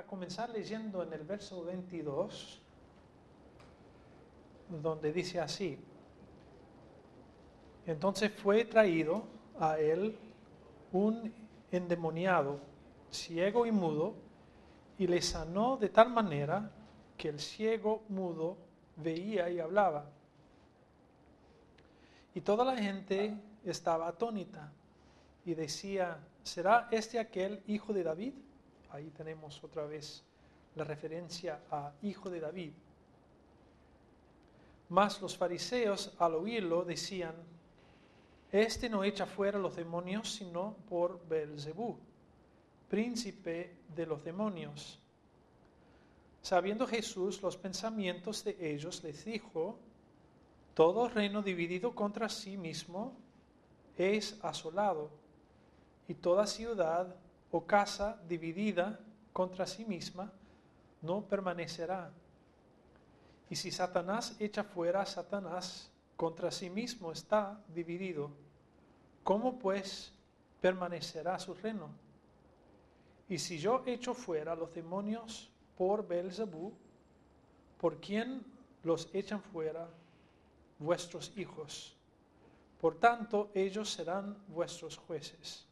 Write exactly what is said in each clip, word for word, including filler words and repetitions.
a comenzar leyendo en el verso veintidós, donde dice así: entonces fue traído a él un endemoniado, ciego y mudo, y le sanó de tal manera que el ciego mudo veía y hablaba. Y toda la gente estaba atónita y decía: ¿será este aquel hijo de David? Ahí tenemos otra vez la referencia a hijo de David. Mas los fariseos, al oírlo, decían: este no echa fuera los demonios sino por Beelzebú, príncipe de los demonios. Sabiendo Jesús los pensamientos de ellos, les dijo: todo reino dividido contra sí mismo es asolado, y toda ciudad o casa dividida contra sí misma no permanecerá. Y si Satanás echa fuera a Satanás, contra sí mismo está dividido. ¿Cómo pues permanecerá su reino? Y si yo echo fuera los demonios por Beelzebú, ¿por quién los echan fuera? Vuestros hijos. Por tanto, ellos serán vuestros jueces.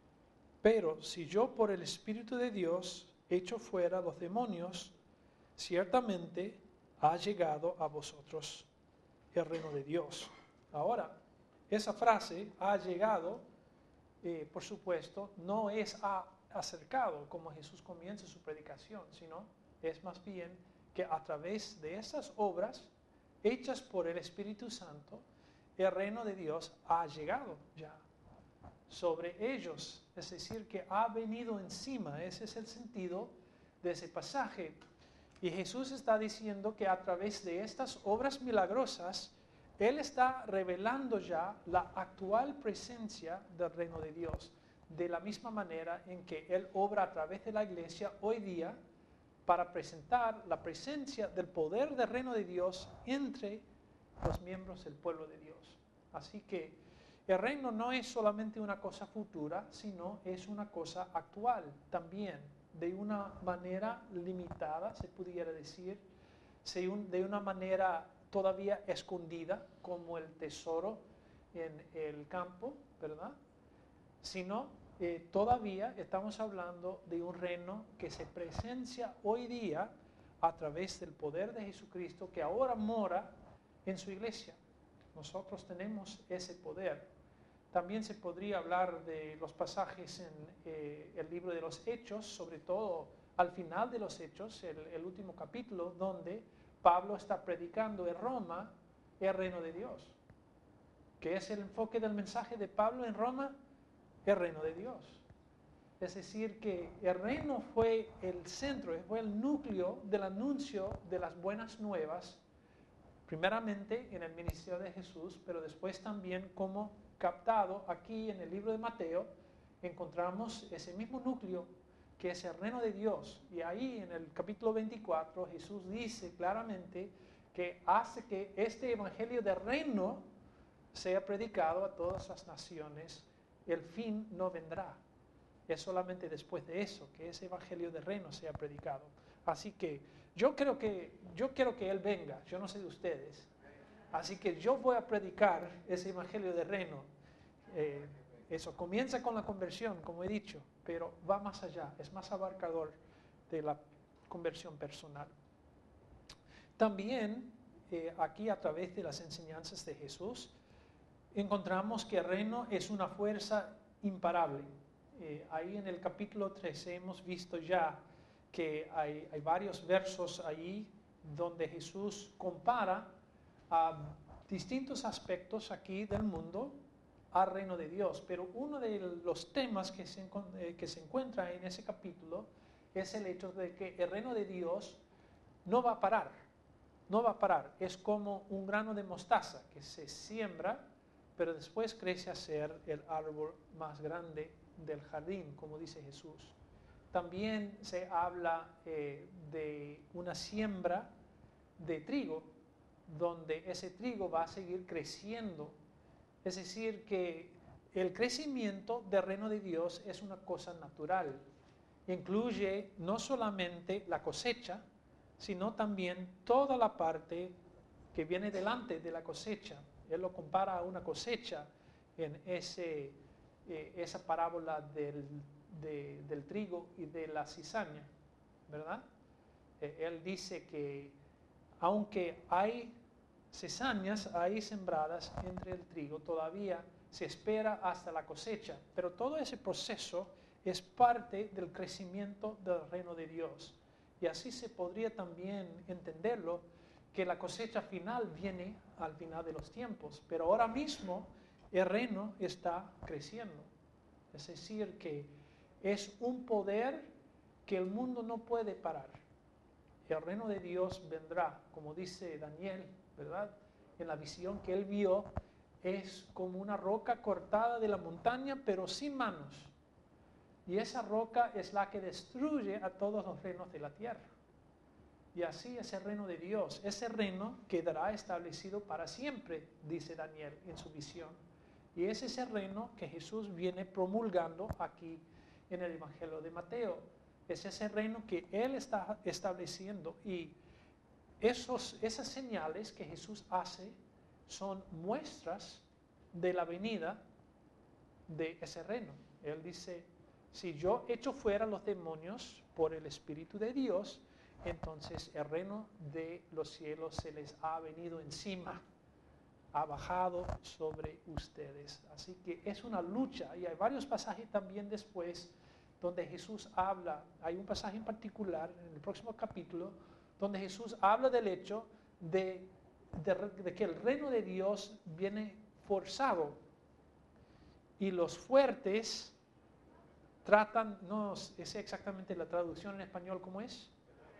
Pero si yo por el Espíritu de Dios echo fuera los demonios, ciertamente ha llegado a vosotros el reino de Dios. Ahora, esa frase, ha llegado, eh, por supuesto, no es ha acercado como Jesús comienza su predicación, sino es más bien que a través de esas obras hechas por el Espíritu Santo, el reino de Dios ha llegado ya sobre ellos, es decir, que ha venido encima. Ese es el sentido de ese pasaje. Y Jesús está diciendo que a través de estas obras milagrosas, Él está revelando ya la actual presencia del reino de Dios, de la misma manera en que Él obra a través de la iglesia hoy día para presentar la presencia del poder del reino de Dios entre los miembros del pueblo de Dios. Así que el reino no es solamente una cosa futura, sino es una cosa actual también, de una manera limitada, se pudiera decir, de una manera todavía escondida, como el tesoro en el campo, ¿verdad? Sino eh, todavía estamos hablando de un reino que se presencia hoy día a través del poder de Jesucristo, que ahora mora en su iglesia. Nosotros tenemos ese poder. También se podría hablar de los pasajes en eh, el libro de los Hechos, sobre todo al final de los Hechos, el, el último capítulo, donde Pablo está predicando en Roma el reino de Dios. ¿Qué es el enfoque del mensaje de Pablo en Roma? El reino de Dios. Es decir, que el reino fue el centro, fue el núcleo del anuncio de las buenas nuevas, primeramente en el ministerio de Jesús, pero después también como captado aquí en el libro de Mateo, encontramos ese mismo núcleo que es el reino de Dios. Y ahí en el capítulo veinticuatro Jesús dice claramente que hace que este evangelio del reino sea predicado a todas las naciones. El fin no vendrá. Es solamente después de eso que ese evangelio del reino sea predicado. Así que yo creo que yo quiero que Él venga. Yo no sé de ustedes. Así que yo voy a predicar ese evangelio del reino. Eh, eso comienza con la conversión, como he dicho, pero va más allá, es más abarcador de la conversión personal. También eh, aquí a través de las enseñanzas de Jesús encontramos que el reino es una fuerza imparable. Eh, ahí en el capítulo trece hemos visto ya que hay, hay varios versos ahí donde Jesús compara a distintos aspectos aquí del mundo al reino de Dios, pero uno de los temas que se, eh, que se encuentra en ese capítulo es el hecho de que el reino de Dios no va a parar, no va a parar, es como un grano de mostaza que se siembra, pero después crece a ser el árbol más grande del jardín, como dice Jesús. También se habla eh, de una siembra de trigo, donde ese trigo va a seguir creciendo. Es decir, que el crecimiento del reino de Dios es una cosa natural. incluye no solamente la cosecha, sino también toda la parte que viene delante de la cosecha. Él lo compara a una cosecha en ese, eh, esa parábola del, de, del trigo y de la cizaña, ¿verdad? Eh, él dice que aunque hay cizañas ahí sembradas entre el trigo, todavía se espera hasta la cosecha, pero todo ese proceso es parte del crecimiento del reino de Dios. Y así se podría también entenderlo, que la cosecha final viene al final de los tiempos, pero ahora mismo el reino está creciendo. Es decir, que es un poder que el mundo no puede parar. El reino de Dios vendrá, como dice Daniel, ¿verdad? En la visión que él vio, es como una roca cortada de la montaña, pero sin manos. Y esa roca es la que destruye a todos los reinos de la tierra. Y así es el reino de Dios. Ese reino quedará establecido para siempre, dice Daniel en su visión. Y ese es el reino que Jesús viene promulgando aquí en el Evangelio de Mateo. Es ese reino que Él está estableciendo. Y esos, esas señales que Jesús hace son muestras de la venida de ese reino. Él dice, si yo echo fuera los demonios por el Espíritu de Dios, entonces el reino de los cielos se les ha venido encima, ha bajado sobre ustedes. Así que es una lucha, y hay varios pasajes también después donde Jesús habla. Hay un pasaje en particular en el próximo capítulo donde Jesús habla del hecho de, de, de que el reino de Dios viene forzado y los fuertes tratan, no sé exactamente la traducción en español cómo es,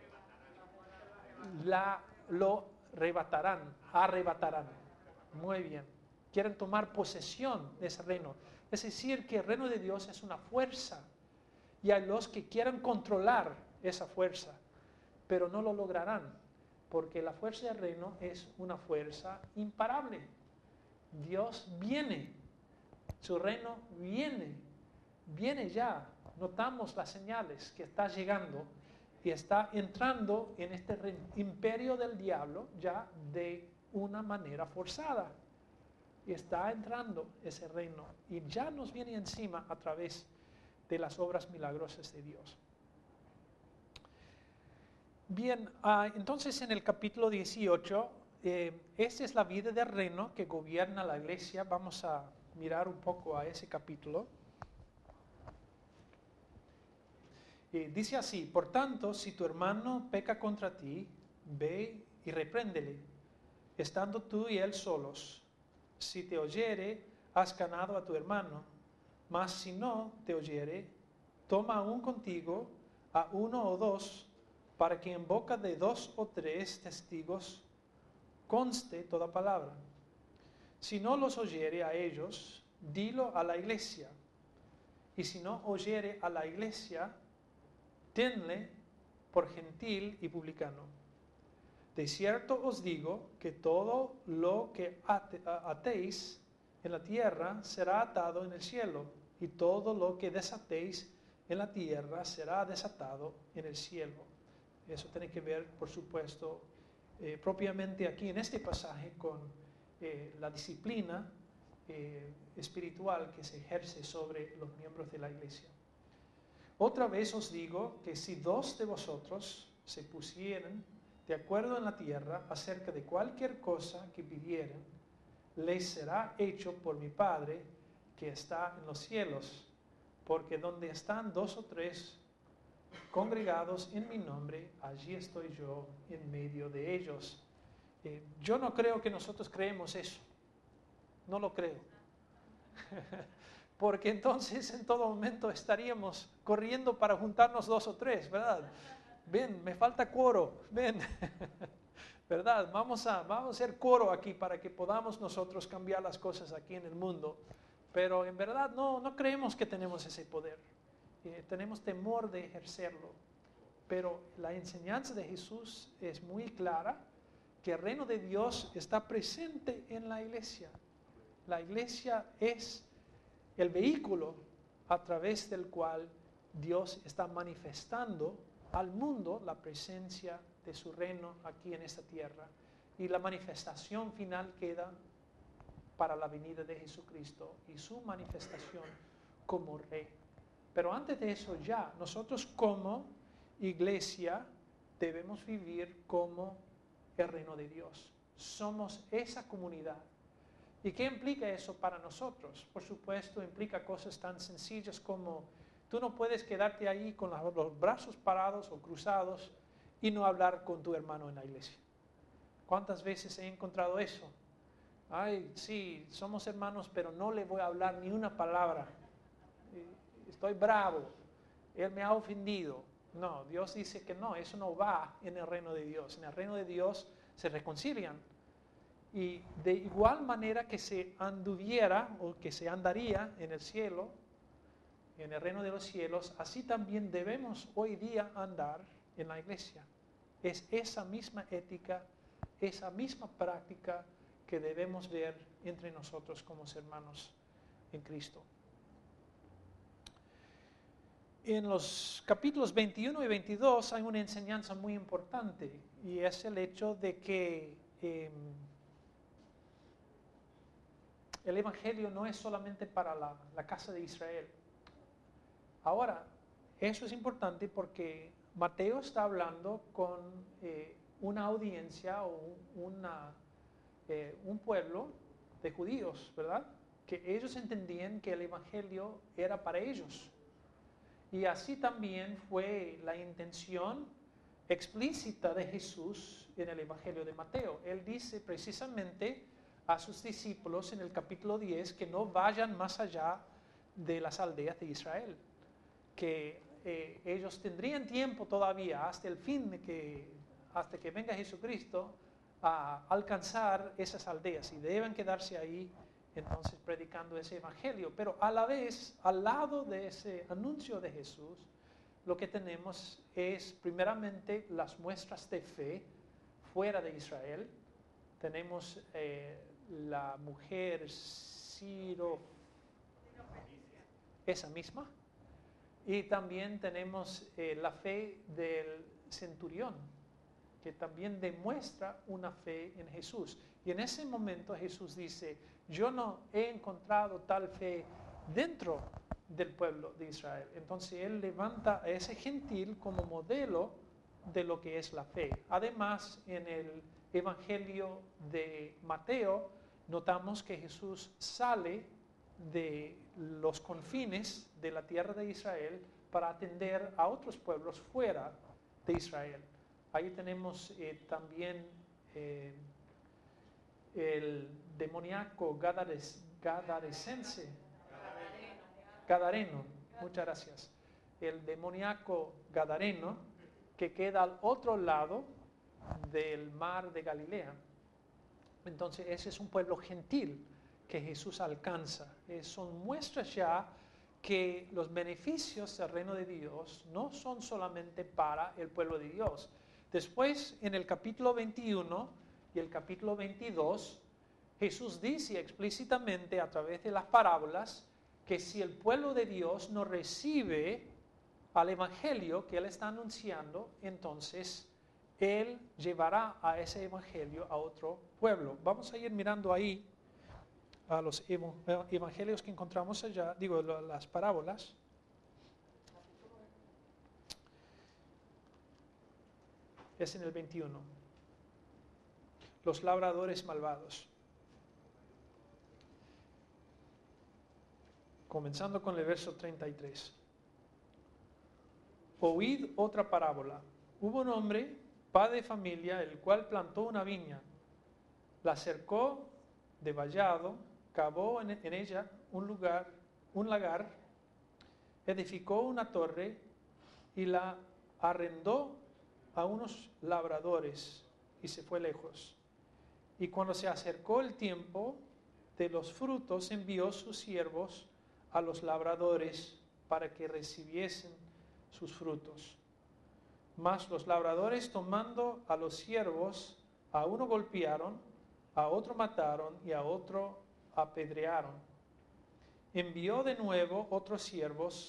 la, lo arrebatarán, arrebatarán. Muy bien. Quieren tomar posesión de ese reino. Es decir, que el reino de Dios es una fuerza y hay los que quieran controlar esa fuerza, pero no lo lograrán, porque la fuerza del reino es una fuerza imparable. Dios viene, su reino viene, viene ya. Notamos las señales que está llegando y está entrando en este imperio del diablo ya de una manera forzada. Y está entrando ese reino y ya nos viene encima a través de las obras milagrosas de Dios. Bien, uh, entonces en el capítulo dieciocho, eh, esta es la vida del reino que gobierna la iglesia. Vamos a mirar un poco a ese capítulo. Eh, dice así, por tanto, si tu hermano peca contra ti, ve y repréndele, estando tú y él solos. Si te oyere, has ganado a tu hermano, mas si no te oyere, toma aún contigo a uno o dos, para que en boca de dos o tres testigos conste toda palabra. Si no los oyere a ellos, dilo a la iglesia, y si no oyere a la iglesia, tenle por gentil y publicano. De cierto os digo que todo lo que ate, atéis en la tierra será atado en el cielo, y todo lo que desatéis en la tierra será desatado en el cielo. Eso tiene que ver, por supuesto, eh, propiamente aquí en este pasaje con eh, la disciplina eh, espiritual que se ejerce sobre los miembros de la iglesia. Otra vez os digo que si dos de vosotros se pusieran de acuerdo en la tierra acerca de cualquier cosa que pidieran, les será hecho por mi Padre que está en los cielos, porque donde están dos o tres congregados en mi nombre, allí estoy yo en medio de ellos. Eh, yo no creo que nosotros creemos eso, no lo creo, porque entonces en todo momento estaríamos corriendo para juntarnos dos o tres, ¿verdad? Ven, me falta coro, ven, ¿verdad? Vamos a, vamos a hacer coro aquí para que podamos nosotros cambiar las cosas aquí en el mundo, pero en verdad no, no creemos que tenemos ese poder. Eh, tenemos temor de ejercerlo, pero la enseñanza de Jesús es muy clara, que el reino de Dios está presente en la iglesia. La iglesia es el vehículo a través del cual Dios está manifestando al mundo la presencia de su reino aquí en esta tierra. Y la manifestación final queda para la venida de Jesucristo y su manifestación como Rey. Pero antes de eso ya, nosotros como iglesia debemos vivir como el reino de Dios. Somos esa comunidad. ¿Y qué implica eso para nosotros? Por supuesto, implica cosas tan sencillas como tú no puedes quedarte ahí con los brazos parados o cruzados y no hablar con tu hermano en la iglesia. ¿Cuántas veces he encontrado eso? Ay, sí, somos hermanos, pero no le voy a hablar ni una palabra. Estoy bravo, él me ha ofendido. No, Dios dice que no, eso no va en el reino de Dios. En el reino de Dios se reconcilian. Y de igual manera que se anduviera o que se andaría en el cielo, en el reino de los cielos, así también debemos hoy día andar en la iglesia. Es esa misma ética, esa misma práctica que debemos ver entre nosotros como hermanos en Cristo. En los capítulos veintiuno y veintidós hay una enseñanza muy importante y es el hecho de que eh, el Evangelio no es solamente para la, la casa de Israel. Ahora, eso es importante porque Mateo está hablando con eh, una audiencia o una, eh, un pueblo de judíos, ¿verdad? Que ellos entendían que el Evangelio era para ellos. Y así también fue la intención explícita de Jesús en el Evangelio de Mateo. Él dice precisamente a sus discípulos en el capítulo diez que no vayan más allá de las aldeas de Israel, que eh, ellos tendrían tiempo todavía hasta el fin de que, hasta que venga Jesucristo a alcanzar esas aldeas y deben quedarse ahí entonces predicando ese evangelio. Pero a la vez, al lado de ese anuncio de Jesús, lo que tenemos es primeramente las muestras de fe fuera de Israel. Tenemos eh, la mujer Ciro, esa misma, y también tenemos eh, la fe del centurión, que también demuestra una fe en Jesús. Y en ese momento Jesús dice, yo no he encontrado tal fe dentro del pueblo de Israel. Entonces Él levanta a ese gentil como modelo de lo que es la fe. Además, en el Evangelio de Mateo, notamos que Jesús sale de los confines de la tierra de Israel para atender a otros pueblos fuera de Israel. Ahí tenemos eh, también eh, el demoníaco gadares, gadaresense, gadareno, muchas gracias. El demoníaco gadareno que queda al otro lado del mar de Galilea. Entonces ese es un pueblo gentil que Jesús alcanza. Eh, son muestras ya que los beneficios del reino de Dios no son solamente para el pueblo de Dios. Después, en el capítulo veintiuno y el capítulo veintidós, Jesús dice explícitamente a través de las parábolas que si el pueblo de Dios no recibe al evangelio que Él está anunciando, entonces Él llevará a ese evangelio a otro pueblo. Vamos a ir mirando ahí a los evangelios que encontramos allá, digo, las parábolas. Es en el veintiuno. Los labradores malvados. Comenzando con el verso treinta y tres. Oíd otra parábola. Hubo un hombre, padre de familia, el cual plantó una viña, la cercó de vallado, cavó en, en ella un lugar, un lagar, edificó una torre y la arrendó a unos labradores y se fue lejos. Y cuando se acercó el tiempo de los frutos, envió sus siervos a los labradores para que recibiesen sus frutos. Mas los labradores, tomando a los siervos, a uno golpearon, a otro mataron y a otro apedrearon. Envió de nuevo otros siervos,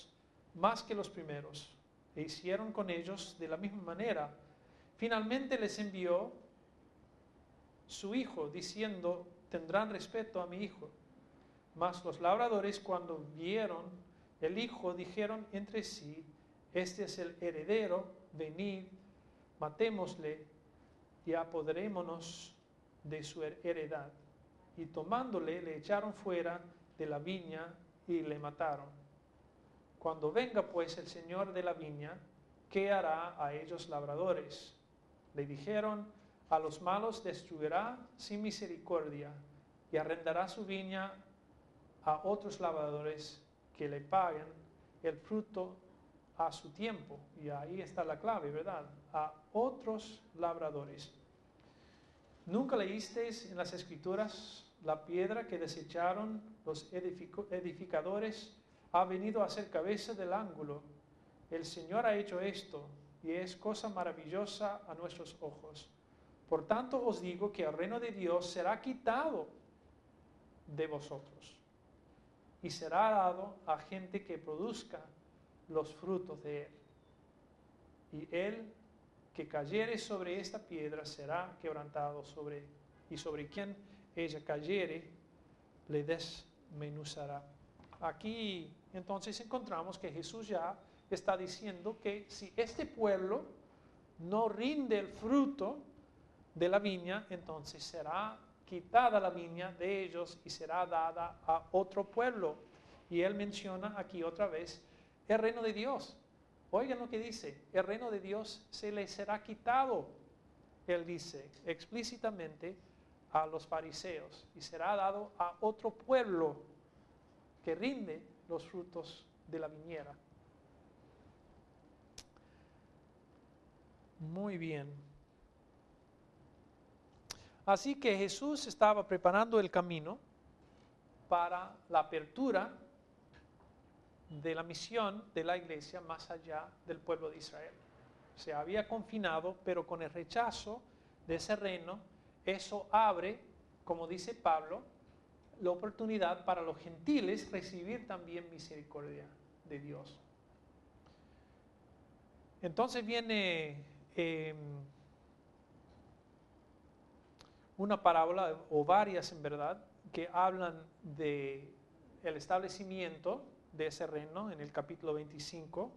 más que los primeros, e hicieron con ellos de la misma manera. Finalmente les envió su hijo, diciendo, tendrán respeto a mi hijo. Mas los labradores, cuando vieron el hijo, dijeron entre sí, este es el heredero, venid, matémosle y apoderémonos de su heredad. Y tomándole, le echaron fuera de la viña y le mataron. Cuando venga pues el señor de la viña, ¿qué hará a ellos labradores? Le dijeron, a los malos destruirá sin misericordia y arrendará su viña a otros labradores que le paguen el fruto a su tiempo. Y ahí está la clave, ¿verdad? A otros labradores. ¿Nunca leísteis en las Escrituras la piedra que desecharon los edificadores ha venido a ser cabeza del ángulo? El Señor ha hecho esto y es cosa maravillosa a nuestros ojos. Por tanto os digo que el reino de Dios será quitado de vosotros y será dado a gente que produzca los frutos de él. Y él que cayere sobre esta piedra será quebrantado sobre, y sobre quien ella cayere le desmenuzará. Aquí entonces encontramos que Jesús ya está diciendo que si este pueblo no rinde el fruto de la viña, entonces será quitada la viña de ellos y será dada a otro pueblo. Y él menciona aquí otra vez el reino de Dios. Oigan lo que dice, el reino de Dios se le será quitado, él dice explícitamente a los fariseos, y será dado a otro pueblo que rinde los frutos de la viñera. Muy bien. Así que Jesús estaba preparando el camino para la apertura de la misión de la iglesia más allá del pueblo de Israel. Se había confinado, pero con el rechazo de ese reino, eso abre, como dice Pablo, la oportunidad para los gentiles recibir también misericordia de Dios. Entonces viene eh, una parábola, o varias en verdad, que hablan de el establecimiento de ese reino en el capítulo veinticinco.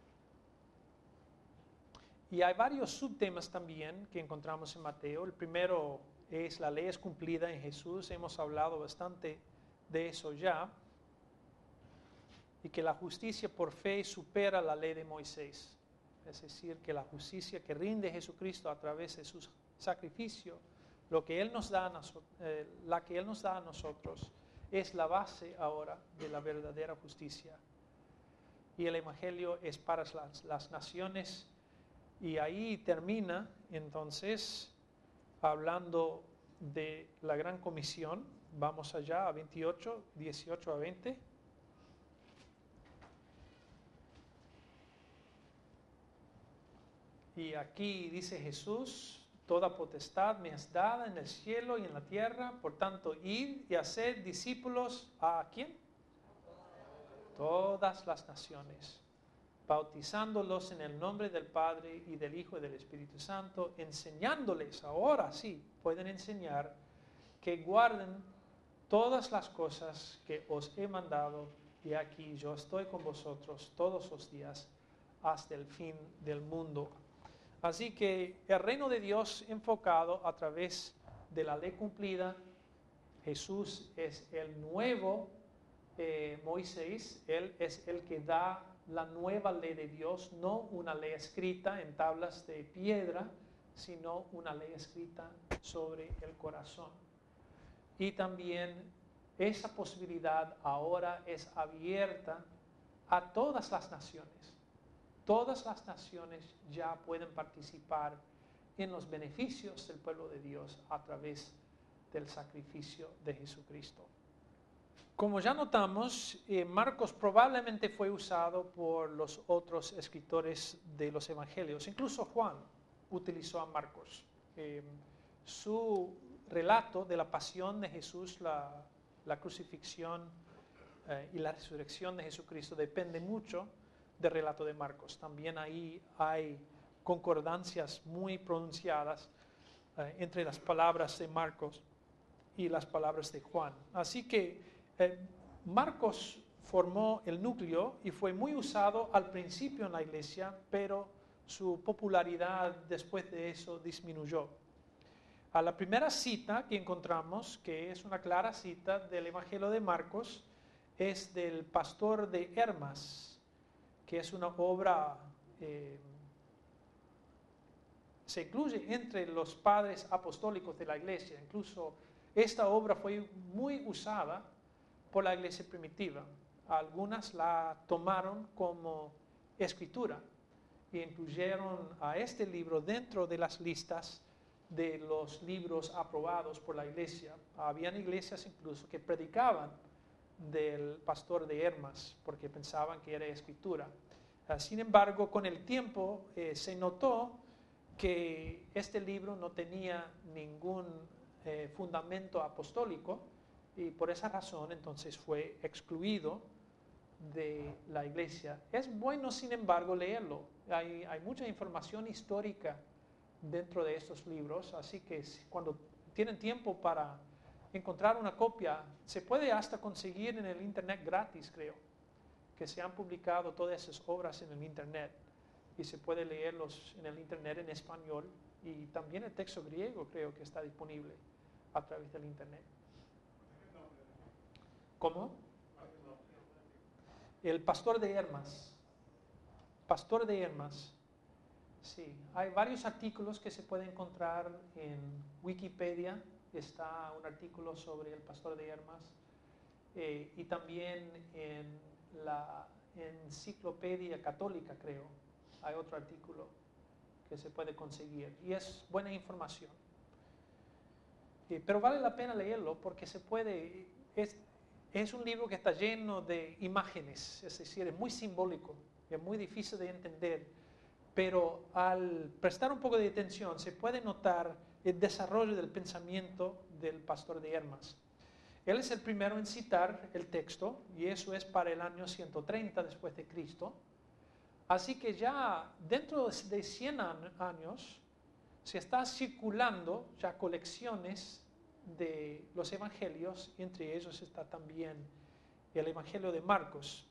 Y hay varios subtemas también que encontramos en Mateo. El primero es la ley es cumplida en Jesús. Hemos hablado bastante de eso ya. Y que la justicia por fe supera la ley de Moisés. Es decir, que la justicia que rinde Jesucristo a través de su sacrificio, lo que Él nos da a nosotros, eh, la que Él nos da a nosotros, es la base ahora de la verdadera justicia. Y el Evangelio es para las, las naciones. Y ahí termina entonces hablando de la gran comisión. Vamos allá a veintiocho, dieciocho a veinte. Y aquí dice Jesús, toda potestad me es dada en el cielo y en la tierra, por tanto, id y haced discípulos a ¿quién? Todas las naciones, bautizándolos en el nombre del Padre y del Hijo y del Espíritu Santo, enseñándoles, ahora sí, pueden enseñar, que guarden todas las cosas que os he mandado, y aquí yo estoy con vosotros todos los días hasta el fin del mundo. Así que el reino de Dios enfocado a través de la ley cumplida, Jesús es el nuevo eh, Moisés, Él es el que da la nueva ley de Dios, no una ley escrita en tablas de piedra, sino una ley escrita sobre el corazón. Y también esa posibilidad ahora es abierta a todas las naciones. Todas las naciones ya pueden participar en los beneficios del pueblo de Dios a través del sacrificio de Jesucristo. Como ya notamos, eh, Marcos probablemente fue usado por los otros escritores de los evangelios. Incluso Juan utilizó a Marcos. Eh, su relato de la pasión de Jesús, la, la crucifixión eh, y la resurrección de Jesucristo depende mucho del relato de Marcos. También ahí hay concordancias muy pronunciadas eh, entre las palabras de Marcos y las palabras de Juan. Así que eh, Marcos formó el núcleo y fue muy usado al principio en la iglesia, pero su popularidad después de eso disminuyó. A la primera cita que encontramos, que es una clara cita del Evangelio de Marcos, es del Pastor de Hermas, que es una obra, eh, se incluye entre los padres apostólicos de la iglesia. Incluso esta obra fue muy usada por la iglesia primitiva. Algunas la tomaron como escritura e incluyeron a este libro dentro de las listas de los libros aprobados por la iglesia. Habían iglesias incluso que predicaban del Pastor de Hermas porque pensaban que era escritura. Uh, sin embargo, con el tiempo eh, se notó que este libro no tenía ningún eh, fundamento apostólico y por esa razón entonces fue excluido de la iglesia. Es bueno, sin embargo, leerlo. Hay, hay mucha información histórica dentro de estos libros, así que cuando tienen tiempo para encontrar una copia, se puede hasta conseguir en el internet gratis, creo, que se han publicado todas esas obras en el internet y se puede leerlos en el internet en español, y también el texto griego creo que está disponible a través del internet. ¿Cómo? El Pastor de Hermas. Pastor de Hermas. Sí, hay varios artículos que se pueden encontrar en Wikipedia. Está un artículo sobre el Pastor de Hermas eh, y también en la Enciclopedia Católica, creo, hay otro artículo que se puede conseguir y es buena información. Eh, pero vale la pena leerlo porque se puede, es, es un libro que está lleno de imágenes, es decir, es muy simbólico, es muy difícil de entender, pero al prestar un poco de atención se puede notar el desarrollo del pensamiento del Pastor de Hermas. Él es el primero en citar el texto y eso es para el año ciento treinta después de Cristo. Así que ya dentro de cien años se está circulando ya colecciones de los evangelios, y entre ellos está también el Evangelio de Marcos.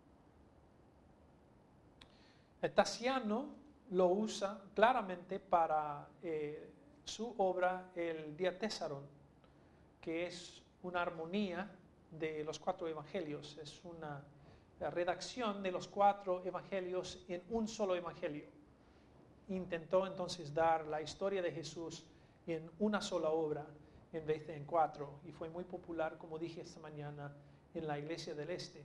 Tasiano lo usa claramente para eh, su obra El Diatessaron, que es una armonía de los cuatro evangelios, es una redacción de los cuatro evangelios en un solo evangelio. Intentó entonces dar la historia de Jesús en una sola obra en vez de en cuatro, y fue muy popular, como dije esta mañana, en la Iglesia del Este.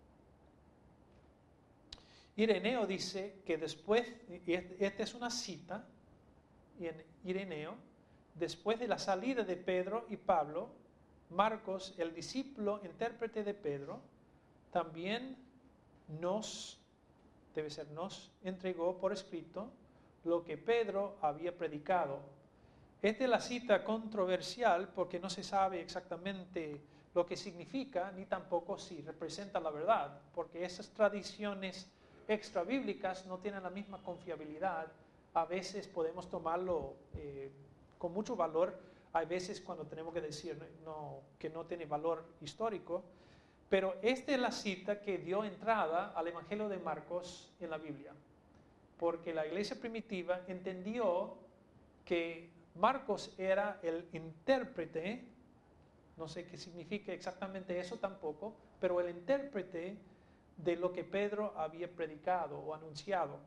Ireneo dice que después, y esta es una cita en Ireneo, después de la salida de Pedro y Pablo, Marcos, el discípulo intérprete de Pedro, también nos, debe ser nos, entregó por escrito lo que Pedro había predicado. Esta es la cita controversial porque no se sabe exactamente lo que significa, ni tampoco si representa la verdad, porque esas tradiciones extrabíblicas no tienen la misma confiabilidad. A veces podemos tomarlo eh, con mucho valor, hay veces cuando tenemos que decir no, que no tiene valor histórico, pero esta es la cita que dio entrada al Evangelio de Marcos en la Biblia, porque la iglesia primitiva entendió que Marcos era el intérprete, no sé qué significa exactamente eso tampoco, pero el intérprete de lo que Pedro había predicado o anunciado.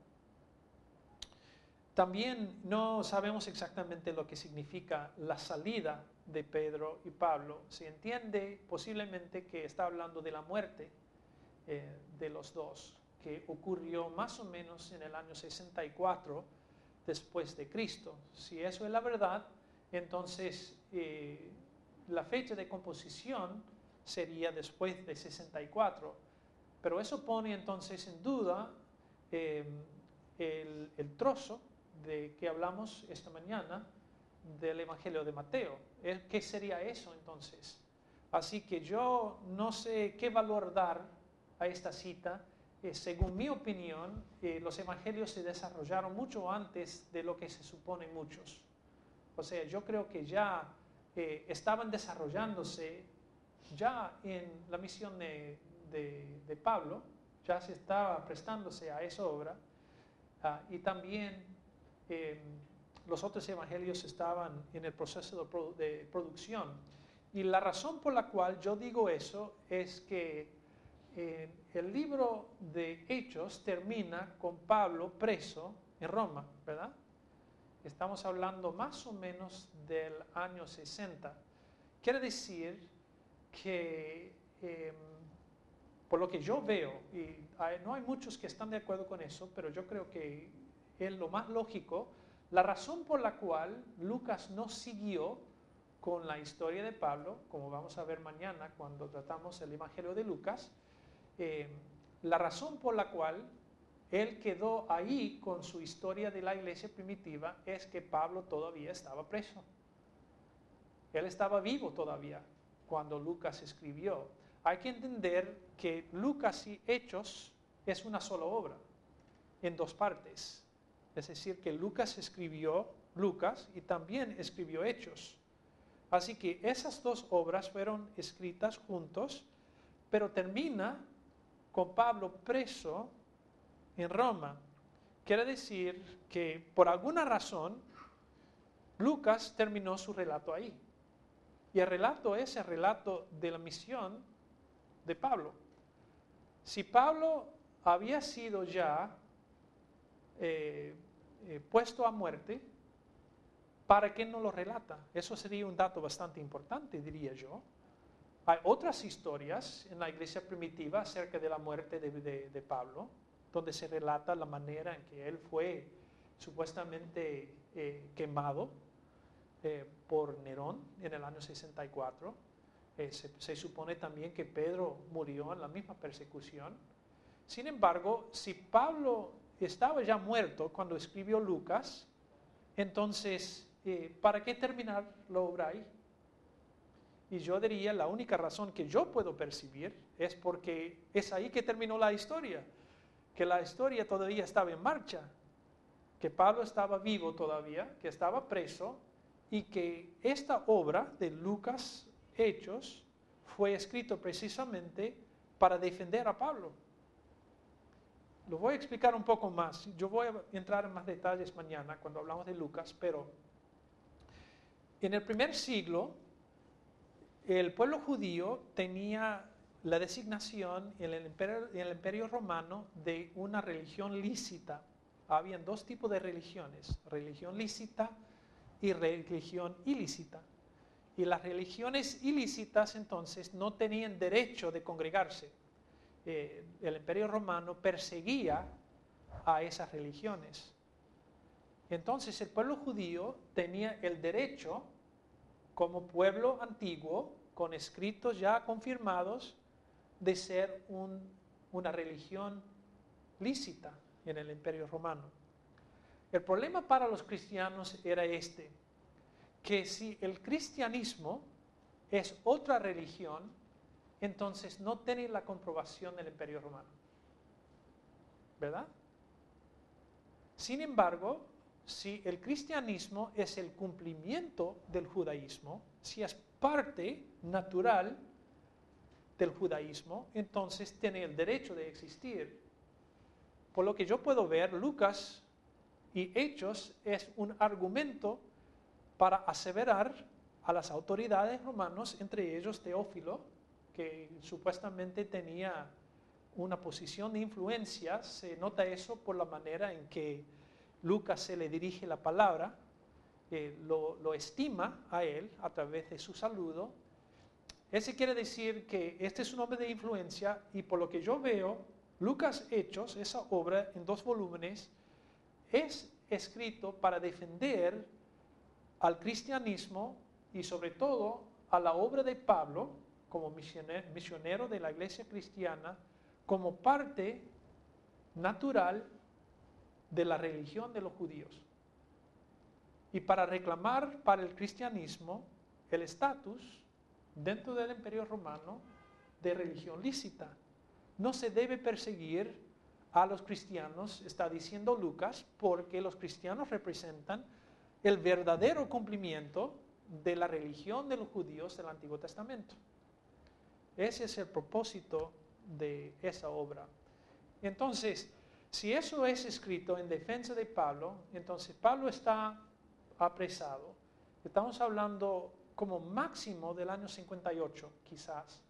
También no sabemos exactamente lo que significa la salida de Pedro y Pablo. Se entiende posiblemente que está hablando de la muerte eh, de los dos, que ocurrió más o menos en el año sesenta y cuatro después de Cristo. Si eso es la verdad, entonces eh, la fecha de composición sería después de sesenta y cuatro. Pero eso pone entonces en duda eh, el, el trozo de que hablamos esta mañana del Evangelio de Mateo. ¿Qué sería eso entonces? Así que yo no sé qué valor dar a esta cita eh, según mi opinión, eh, los evangelios se desarrollaron mucho antes de lo que se supone muchos. O sea, yo creo que ya eh, estaban desarrollándose ya en la misión de, de, de Pablo, ya se estaba prestándose a esa obra, uh, y también eh, los otros evangelios estaban en el proceso de, produ de producción. Y la razón por la cual yo digo eso es que eh, el libro de Hechos termina con Pablo preso en Roma, ¿verdad? Estamos hablando más o menos del año sesenta. Quiere decir que, eh, por lo que yo veo, y hay, no hay muchos que están de acuerdo con eso, pero yo creo que es lo más lógico, la razón por la cual Lucas no siguió con la historia de Pablo, como vamos a ver mañana cuando tratamos el Evangelio de Lucas, eh, la razón por la cual él quedó ahí con su historia de la iglesia primitiva es que Pablo todavía estaba preso. Él estaba vivo todavía cuando Lucas escribió. Hay que entender que Lucas y Hechos es una sola obra, en dos partes. Es decir, que Lucas escribió Lucas y también escribió Hechos. Así que esas dos obras fueron escritas juntos, pero termina con Pablo preso en Roma. Quiere decir que por alguna razón Lucas terminó su relato ahí. Y el relato es el relato de la misión de Pablo. Si Pablo había sido ya eh, eh, puesto a muerte, ¿para qué no lo relata? Eso sería un dato bastante importante, diría yo. Hay otras historias en la iglesia primitiva acerca de la muerte de, de, de Pablo, donde se relata la manera en que él fue supuestamente eh, quemado eh, por Nerón en el año sesenta y cuatro. Eh, se, se supone también que Pedro murió en la misma persecución. Sin embargo, si Pablo estaba ya muerto cuando escribió Lucas, entonces, eh, ¿para qué terminar la obra ahí? Y yo diría, la única razón que yo puedo percibir es porque es ahí que terminó la historia, que la historia todavía estaba en marcha, que Pablo estaba vivo todavía, que estaba preso, y que esta obra de Lucas Hechos fue escrito precisamente para defender a Pablo. Lo voy a explicar un poco más. Yo voy a entrar en más detalles mañana cuando hablamos de Lucas, pero en el primer siglo el pueblo judío tenía la designación en el imperio, en el imperio romano de una religión lícita. Habían dos tipos de religiones, religión lícita y religión ilícita. Y las religiones ilícitas entonces no tenían derecho de congregarse. Eh, el imperio romano perseguía a esas religiones. Entonces el pueblo judío tenía el derecho, como pueblo antiguo, con escritos ya confirmados, de ser un, una religión lícita en el imperio romano. El problema para los cristianos era este, que si el cristianismo es otra religión, entonces no tiene la comprobación del imperio romano, ¿verdad? Sin embargo, si el cristianismo es el cumplimiento del judaísmo, si es parte natural del judaísmo, entonces tiene el derecho de existir. Por lo que yo puedo ver, Lucas y Hechos es un argumento para aseverar a las autoridades romanas, entre ellos Teófilo, que supuestamente tenía una posición de influencia. Se nota eso por la manera en que Lucas se le dirige la palabra, eh, lo, lo estima a él a través de su saludo. Ese quiere decir que este es un hombre de influencia, y por lo que yo veo, Lucas Hechos, esa obra en dos volúmenes, es escrito para defender al cristianismo y sobre todo a la obra de Pablo como misionero de la iglesia cristiana, como parte natural de la religión de los judíos, y para reclamar para el cristianismo el estatus dentro del imperio romano de religión lícita. No se debe perseguir a los cristianos, está diciendo Lucas, porque los cristianos representan el verdadero cumplimiento de la religión de los judíos del Antiguo Testamento. Ese es el propósito de esa obra. Entonces, si eso es escrito en defensa de Pablo, entonces Pablo está apresado. Estamos hablando como máximo del año cincuenta y ocho, quizás.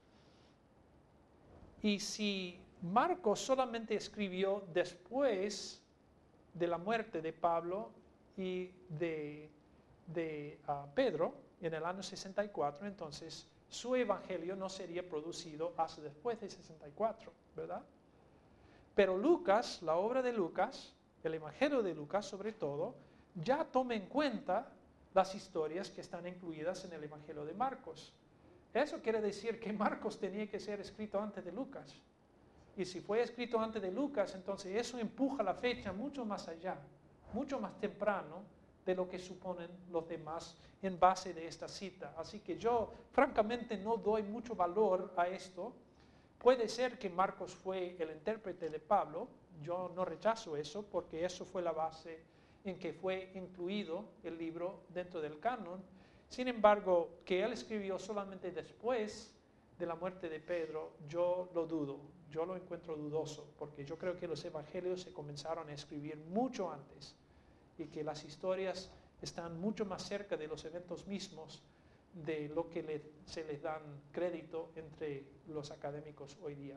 Y si Marcos solamente escribió después de la muerte de Pablo y de, de uh, Pedro, en el año sesenta y cuatro, entonces su evangelio no sería producido hasta después de sesenta y cuatro, ¿verdad? Pero Lucas, la obra de Lucas, el evangelio de Lucas sobre todo, ya toma en cuenta las historias que están incluidas en el evangelio de Marcos. Eso quiere decir que Marcos tenía que ser escrito antes de Lucas. Y si fue escrito antes de Lucas, entonces eso empuja la fecha mucho más allá, mucho más temprano de lo que suponen los demás en base de esta cita. Así que yo, francamente, no doy mucho valor a esto. Puede ser que Marcos fue el intérprete de Pablo, yo no rechazo eso, porque eso fue la base en que fue incluido el libro dentro del canon. Sin embargo, que él escribió solamente después de la muerte de Pedro, yo lo dudo, yo lo encuentro dudoso, porque yo creo que los evangelios se comenzaron a escribir mucho antes y que las historias están mucho más cerca de los eventos mismos de lo que le, se les dan crédito entre los académicos hoy día.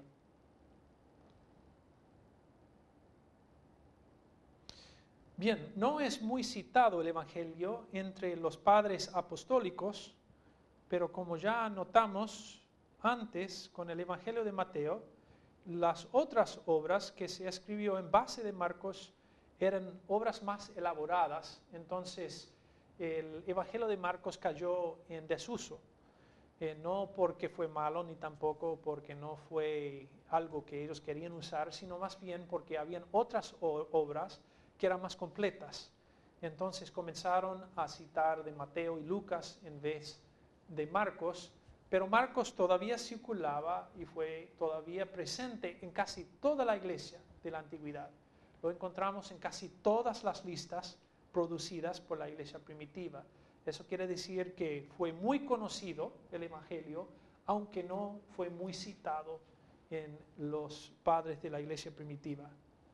Bien, no es muy citado el Evangelio entre los padres apostólicos, pero como ya notamos antes con el Evangelio de Mateo, las otras obras que se escribió en base de Marcos eran obras más elaboradas, entonces el Evangelio de Marcos cayó en desuso, eh, no porque fue malo ni tampoco porque no fue algo que ellos querían usar, sino más bien porque habían otras obras que eran más completas. Entonces comenzaron a citar de Mateo y Lucas en vez de Marcos, pero Marcos todavía circulaba y fue todavía presente en casi toda la iglesia de la antigüedad. Lo encontramos en casi todas las listas producidas por la iglesia primitiva. Eso quiere decir que fue muy conocido el Evangelio, aunque no fue muy citado en los padres de la iglesia primitiva.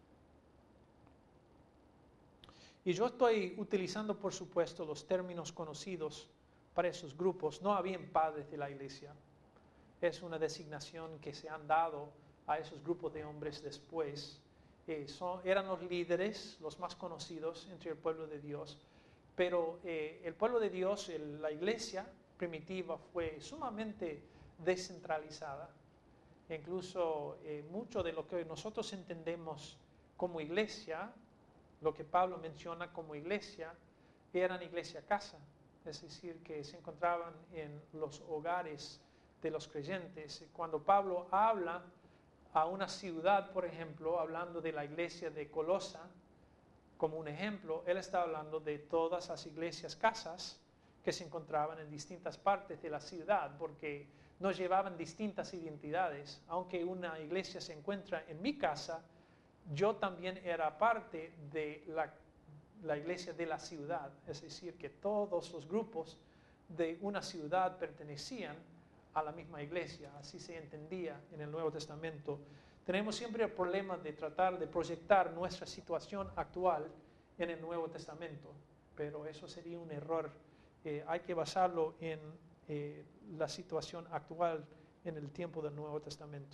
Y yo estoy utilizando, por supuesto, los términos conocidos para esos grupos. No habían padres de la iglesia. Es una designación que se han dado a esos grupos de hombres después. Eh, son, eran los líderes, los más conocidos entre el pueblo de Dios. Pero eh, el pueblo de Dios, el, la iglesia primitiva, fue sumamente descentralizada. Incluso eh, mucho de lo que nosotros entendemos como iglesia, lo que Pablo menciona como iglesia, eran iglesia casa, es decir, que se encontraban en los hogares de los creyentes. Cuando Pablo habla a una ciudad, por ejemplo, hablando de la iglesia de Colosa, como un ejemplo, él está hablando de todas las iglesias casas que se encontraban en distintas partes de la ciudad, porque nos llevaban distintas identidades. Aunque una iglesia se encuentra en mi casa, yo también era parte de la, la iglesia de la ciudad, es decir, que todos los grupos de una ciudad pertenecían a la misma iglesia, así se entendía en el Nuevo Testamento. Tenemos siempre el problema de tratar de proyectar nuestra situación actual en el Nuevo Testamento, pero eso sería un error. Eh, hay que basarlo en eh, la situación actual en el tiempo del Nuevo Testamento.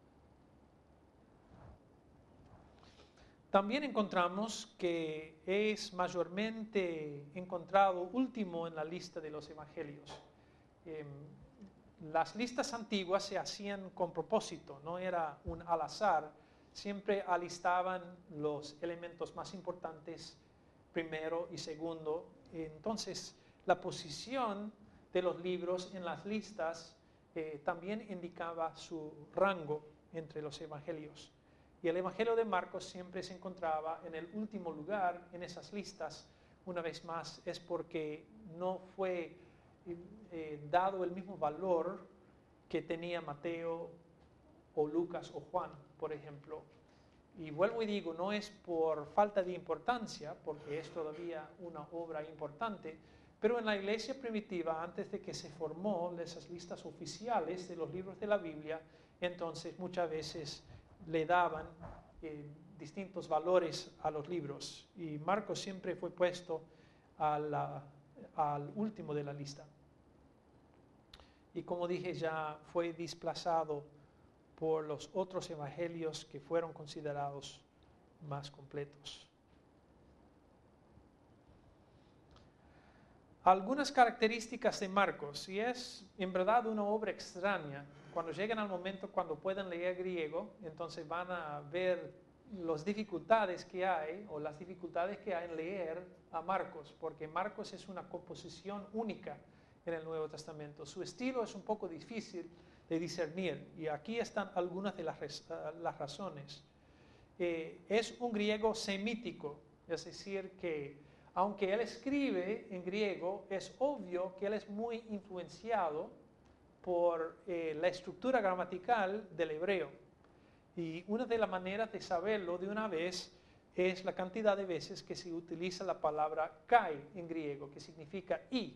También encontramos que es mayormente encontrado último en la lista de los evangelios. Eh, las listas antiguas se hacían con propósito, no era un al azar, siempre alistaban los elementos más importantes primero y segundo. Entonces, la posición de los libros en las listas eh, también indicaba su rango entre los evangelios. Y el Evangelio de Marcos siempre se encontraba en el último lugar en esas listas. Una vez más, es porque no fue eh, dado el mismo valor que tenía Mateo o Lucas o Juan, por ejemplo. Y vuelvo y digo, no es por falta de importancia, porque es todavía una obra importante, pero en la iglesia primitiva, antes de que se formó esas listas oficiales de los libros de la Biblia, entonces muchas veces le daban eh, distintos valores a los libros. Y Marcos siempre fue puesto a la, al último de la lista. Y como dije, ya fue desplazado por los otros evangelios que fueron considerados más completos. Algunas características de Marcos, y es en verdad una obra extraña. Cuando lleguen al momento cuando puedan leer griego, entonces van a ver las dificultades que hay, o las dificultades que hay en leer a Marcos, porque Marcos es una composición única en el Nuevo Testamento. Su estilo es un poco difícil de discernir, y aquí están algunas de las, las razones. Eh, es un griego semítico, es decir, que aunque él escribe en griego, es obvio que él es muy influenciado por eh, la estructura gramatical del hebreo. Y una de las maneras de saberlo de una vez es la cantidad de veces que se utiliza la palabra kai en griego, que significa y.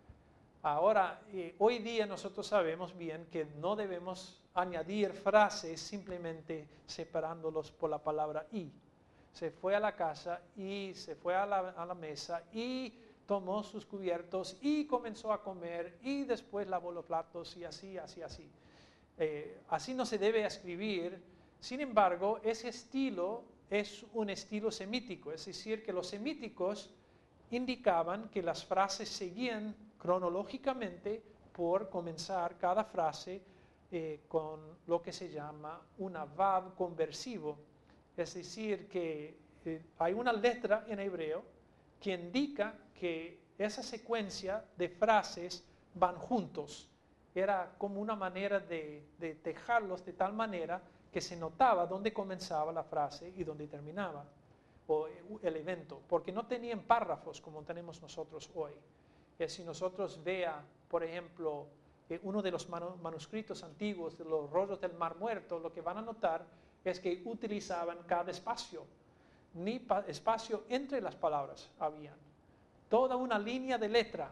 Ahora, eh, hoy día nosotros sabemos bien que no debemos añadir frases simplemente separándolos por la palabra y. Se fue a la casa y se fue a la, a la mesa y tomó sus cubiertos y comenzó a comer y después lavó los platos y así, así, así. Eh, así no se debe escribir. Sin embargo, ese estilo es un estilo semítico, es decir, que los semíticos indicaban que las frases seguían cronológicamente por comenzar cada frase eh, con lo que se llama una vav conversivo. Es decir, que eh, hay una letra en hebreo que indica que esa secuencia de frases van juntos. Era como una manera de, de tejarlos de tal manera que se notaba dónde comenzaba la frase y dónde terminaba, o el evento, porque no tenían párrafos como tenemos nosotros hoy. Eh, si nosotros vea, por ejemplo, eh, uno de los manuscritos antiguos de los rollos del Mar Muerto, lo que van a notar es que utilizaban cada espacio, ni espacio entre las palabras habían. Toda una línea de letra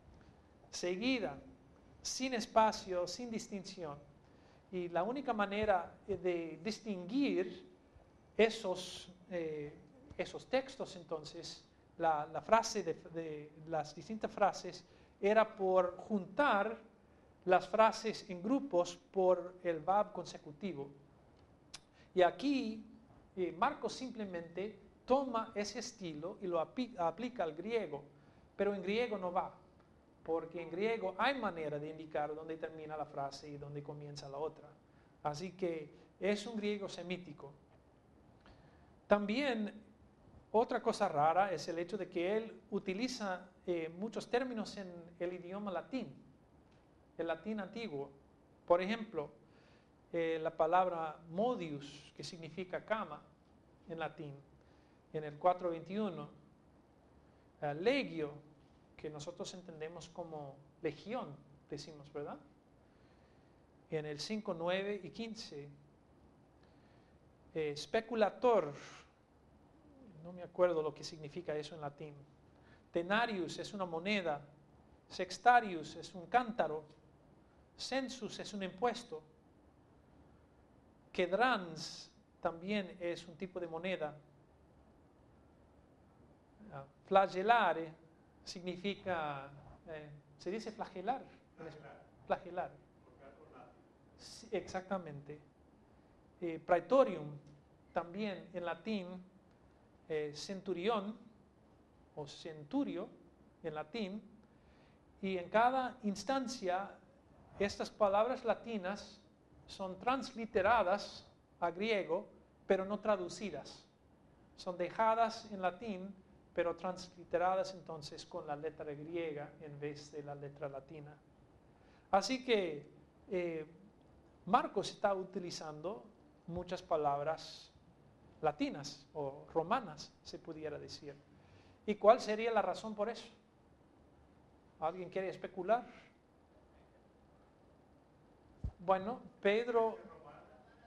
seguida, sin espacio, sin distinción. Y la única manera de distinguir esos, eh, esos textos, entonces, la, la frase de, de las distintas frases, era por juntar las frases en grupos por el vav consecutivo. Y aquí eh, Marcos simplemente toma ese estilo y lo aplica al griego, pero en griego no va, porque en griego hay manera de indicar dónde termina la frase y dónde comienza la otra. Así que es un griego semítico. También otra cosa rara es el hecho de que él utiliza eh, muchos términos en el idioma latín, el latín antiguo. Por ejemplo, eh, la palabra modius, que significa cama en latín, en el cuatro veintiuno. Uh, legio, que nosotros entendemos como legión, decimos, ¿verdad? En el cinco, nueve y quince. Eh, speculator, no me acuerdo lo que significa eso en latín. Denarius es una moneda. Sextarius es un cántaro. Census es un impuesto. Quedrans también es un tipo de moneda. Uh, flagellare significa, eh, ¿se dice flagelar? Flagelar. Flagelar. Sí, exactamente. Eh, praetorium, también en latín, eh, centurión o centurio en latín, y en cada instancia estas palabras latinas son transliteradas a griego, pero no traducidas. Son dejadas en latín, pero transliteradas entonces con la letra griega en vez de la letra latina. Así que eh, Marcos está utilizando muchas palabras latinas o romanas, se pudiera decir. ¿Y cuál sería la razón por eso? ¿Alguien quiere especular? Bueno, Pedro,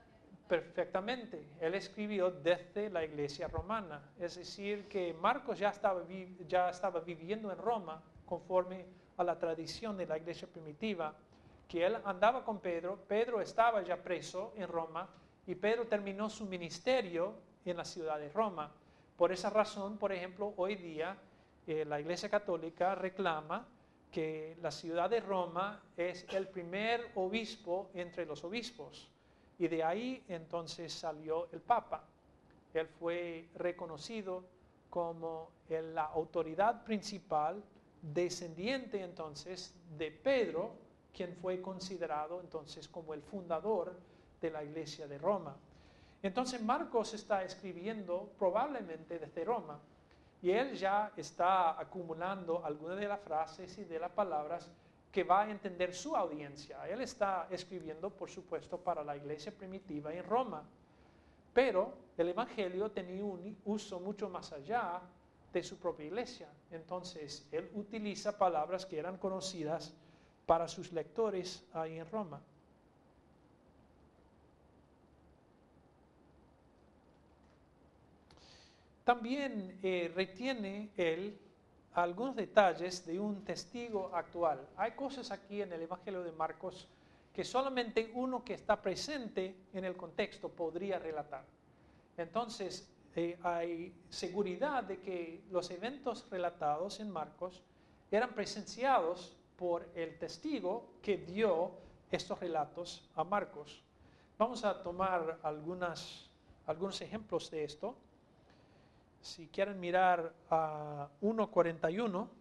perfectamente. Él escribió desde la iglesia romana. Es decir, que Marcos ya estaba, ya estaba viviendo en Roma conforme a la tradición de la iglesia primitiva, que él andaba con Pedro. Pedro estaba ya preso en Roma y Pedro terminó su ministerio en la ciudad de Roma. Por esa razón, por ejemplo, hoy día eh, la iglesia católica reclama que la ciudad de Roma es el primer obispo entre los obispos. Y de ahí entonces salió el Papa. Él fue reconocido como el, la autoridad principal, descendiente entonces de Pedro, quien fue considerado entonces como el fundador de la iglesia de Roma. Entonces Marcos está escribiendo probablemente desde Roma y él ya está acumulando algunas de las frases y de las palabras que va a entender su audiencia. Él está escribiendo, por supuesto, para la iglesia primitiva en Roma, pero el Evangelio tenía un uso mucho más allá de su propia iglesia. Entonces, él utiliza palabras que eran conocidas para sus lectores ahí en Roma. También eh, retiene él algunos detalles de un testigo actual. Hay cosas aquí en el Evangelio de Marcos que solamente uno que está presente en el contexto podría relatar. Entonces, eh, hay seguridad de que los eventos relatados en Marcos eran presenciados por el testigo que dio estos relatos a Marcos. Vamos a tomar algunas, algunos ejemplos de esto. Si quieren mirar a uno cuarenta y uno,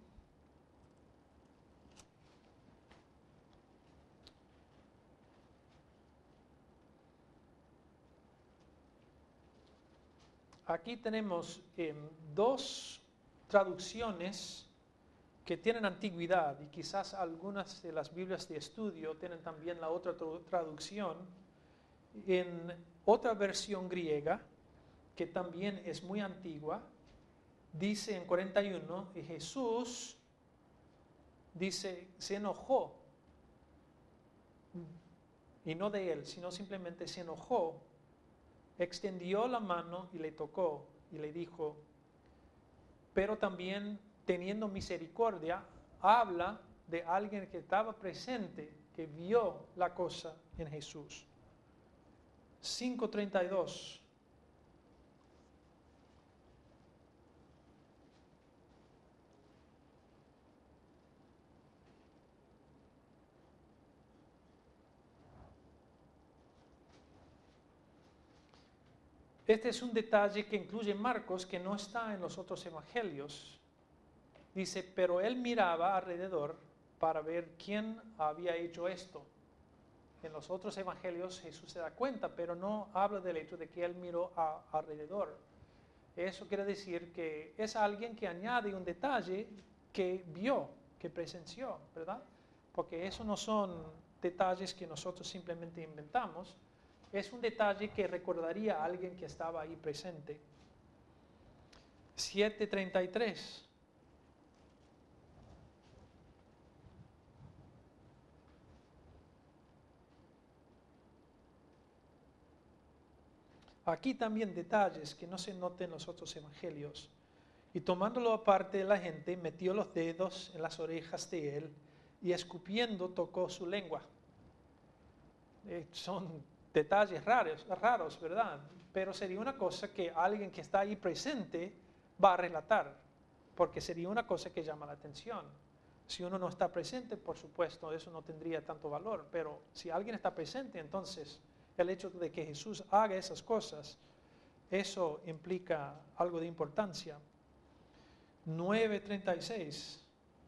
aquí tenemos eh, dos traducciones que tienen antigüedad y quizás algunas de las Biblias de estudio tienen también la otra traducción en otra versión griega que también es muy antigua. Dice en cuarenta y uno, y Jesús, dice, se enojó, y no de él, sino simplemente se enojó, extendió la mano y le tocó, y le dijo, pero también teniendo misericordia, habla de alguien que estaba presente, que vio la cosa en Jesús. cinco treinta y dos. Este es un detalle que incluye Marcos, que no está en los otros evangelios. Dice, pero él miraba alrededor para ver quién había hecho esto. En los otros evangelios Jesús se da cuenta, pero no habla del hecho de que él miró a, alrededor. Eso quiere decir que es alguien que añade un detalle que vio, que presenció, ¿verdad? Porque eso no son detalles que nosotros simplemente inventamos. Es un detalle que recordaría a alguien que estaba ahí presente. siete treinta y tres. Aquí también detalles que no se noten en los otros evangelios. Y tomándolo aparte de la gente, metió los dedos en las orejas de él y escupiendo tocó su lengua. Eh, son detalles raros, raros, ¿verdad? Pero sería una cosa que alguien que está ahí presente va a relatar, porque sería una cosa que llama la atención. Si uno no está presente, por supuesto, eso no tendría tanto valor, pero si alguien está presente, entonces el hecho de que Jesús haga esas cosas, eso implica algo de importancia. nueve treinta y seis.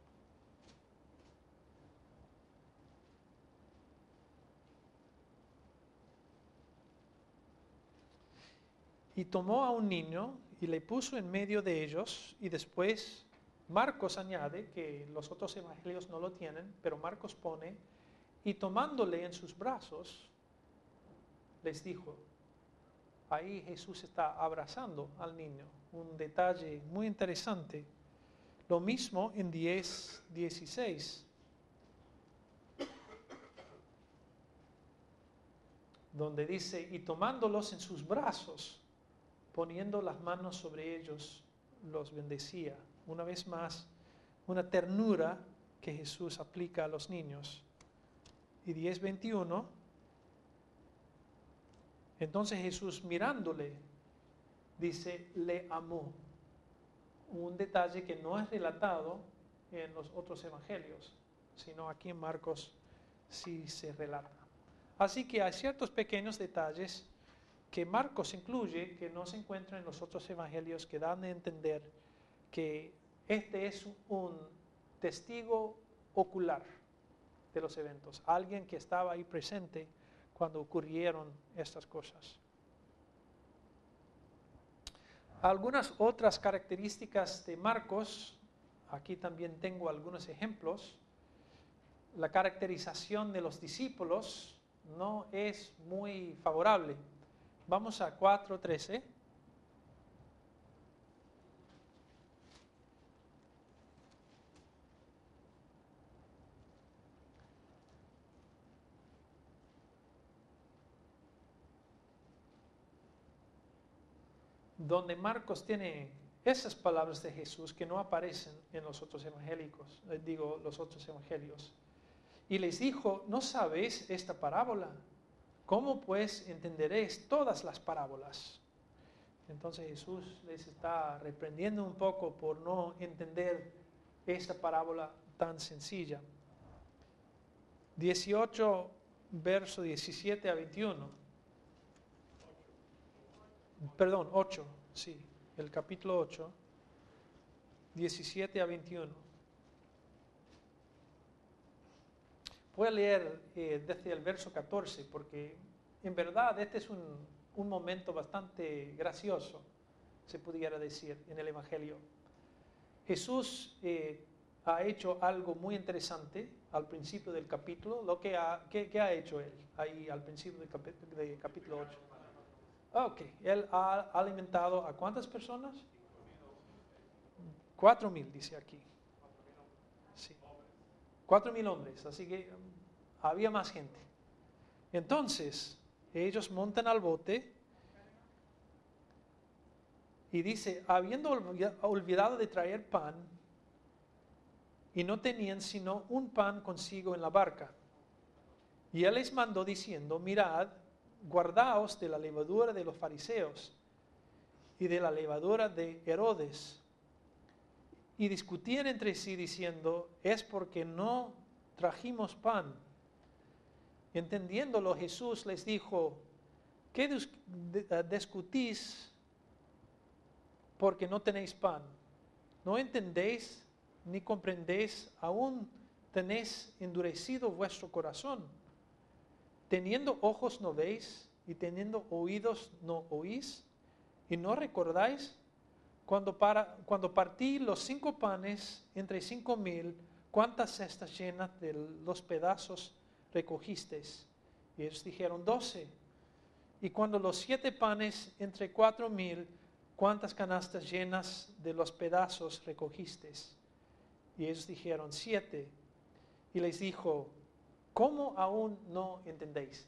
Y tomó a un niño y le puso en medio de ellos, y después Marcos añade, que los otros evangelios no lo tienen, pero Marcos pone, y tomándole en sus brazos, les dijo. Ahí Jesús está abrazando al niño, un detalle muy interesante. Lo mismo en diez dieciséis. donde dice, y tomándolos en sus brazos, poniendo las manos sobre ellos, los bendecía. Una vez más, una ternura que Jesús aplica a los niños. Y diez veintiuno, entonces Jesús mirándole, dice, le amó. Un detalle que no es relatado en los otros evangelios, sino aquí en Marcos sí se relata. Así que hay ciertos pequeños detalles que Marcos incluye que no se encuentran en los otros evangelios, que dan a entender que este es un testigo ocular de los eventos, alguien que estaba ahí presente cuando ocurrieron estas cosas. Algunas otras características de Marcos, aquí también tengo algunos ejemplos. La caracterización de los discípulos no es muy favorable. Vamos a cuatro trece. Donde Marcos tiene esas palabras de Jesús que no aparecen en los otros evangélicos, eh, digo, los otros evangelios. Y les dijo, ¿no sabéis esta parábola? ¿Cómo pues entenderéis todas las parábolas? Entonces Jesús les está reprendiendo un poco por no entender esta parábola tan sencilla. dieciocho, verso diecisiete a veintiuno. Perdón, ocho, sí, el capítulo ocho, diecisiete a veintiuno. Voy a leer eh, desde el verso catorce, porque en verdad este es un, un momento bastante gracioso, se pudiera decir, en el Evangelio. Jesús eh, ha hecho algo muy interesante al principio del capítulo. Lo que ha, ¿qué, qué ha hecho él ahí al principio del capítulo, del capítulo ocho? Ok, él ha alimentado ¿a cuántas personas? Cuatro mil, dice aquí. Sí. Cuatro mil hombres, así que um, había más gente. Entonces, ellos montan al bote y dice, habiendo olvidado de traer pan, y no tenían sino un pan consigo en la barca. Y él les mandó diciendo, mirad, guardaos de la levadura de los fariseos y de la levadura de Herodes. Y discutían entre sí diciendo, es porque no trajimos pan. Entendiéndolo, Jesús les dijo, ¿qué discutís porque no tenéis pan? ¿No entendéis ni comprendéis? Aún tenéis endurecido vuestro corazón. Teniendo ojos no veis, y teniendo oídos no oís, y no recordáis cuando, para, cuando partí los cinco panes entre cinco mil, cuántas cestas llenas de los pedazos recogisteis. Y ellos dijeron doce. Y cuando los siete panes entre cuatro mil, cuántas canastas llenas de los pedazos recogisteis. Y ellos dijeron siete. Y les dijo, ¿cómo aún no entendéis?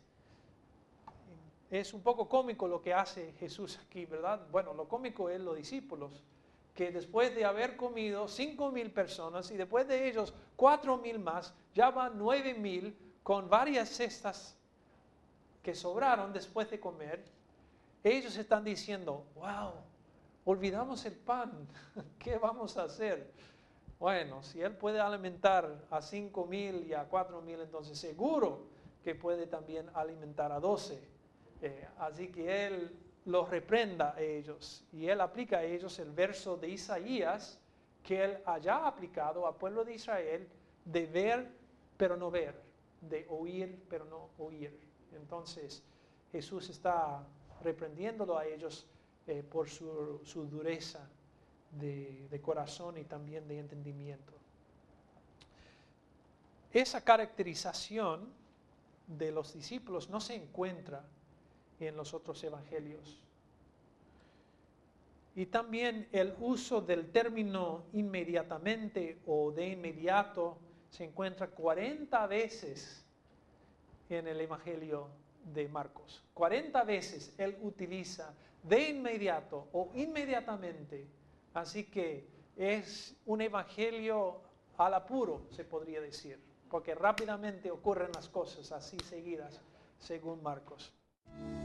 Es un poco cómico lo que hace Jesús aquí, ¿verdad? Bueno, lo cómico es los discípulos, que después de haber comido cinco mil personas y después de ellos cuatro mil más, ya van nueve mil con varias cestas que sobraron después de comer. Ellos están diciendo, wow, olvidamos el pan, ¿qué vamos a hacer? Bueno, si Él puede alimentar a cinco mil y a cuatro mil, entonces seguro que puede también alimentar a doce. Eh, así que Él los reprenda a ellos y Él aplica a ellos el verso de Isaías que Él haya aplicado al pueblo de Israel de ver pero no ver, de oír pero no oír. Entonces Jesús está reprendiéndolo a ellos eh, por su, su dureza De, de corazón y también de entendimiento. Esa caracterización de los discípulos no se encuentra en los otros evangelios. Y también el uso del término inmediatamente o de inmediato se encuentra cuarenta veces en el evangelio de Marcos. cuarenta veces él utiliza de inmediato o inmediatamente. Así que es un evangelio al apuro, se podría decir, porque rápidamente ocurren las cosas así seguidas, según Marcos.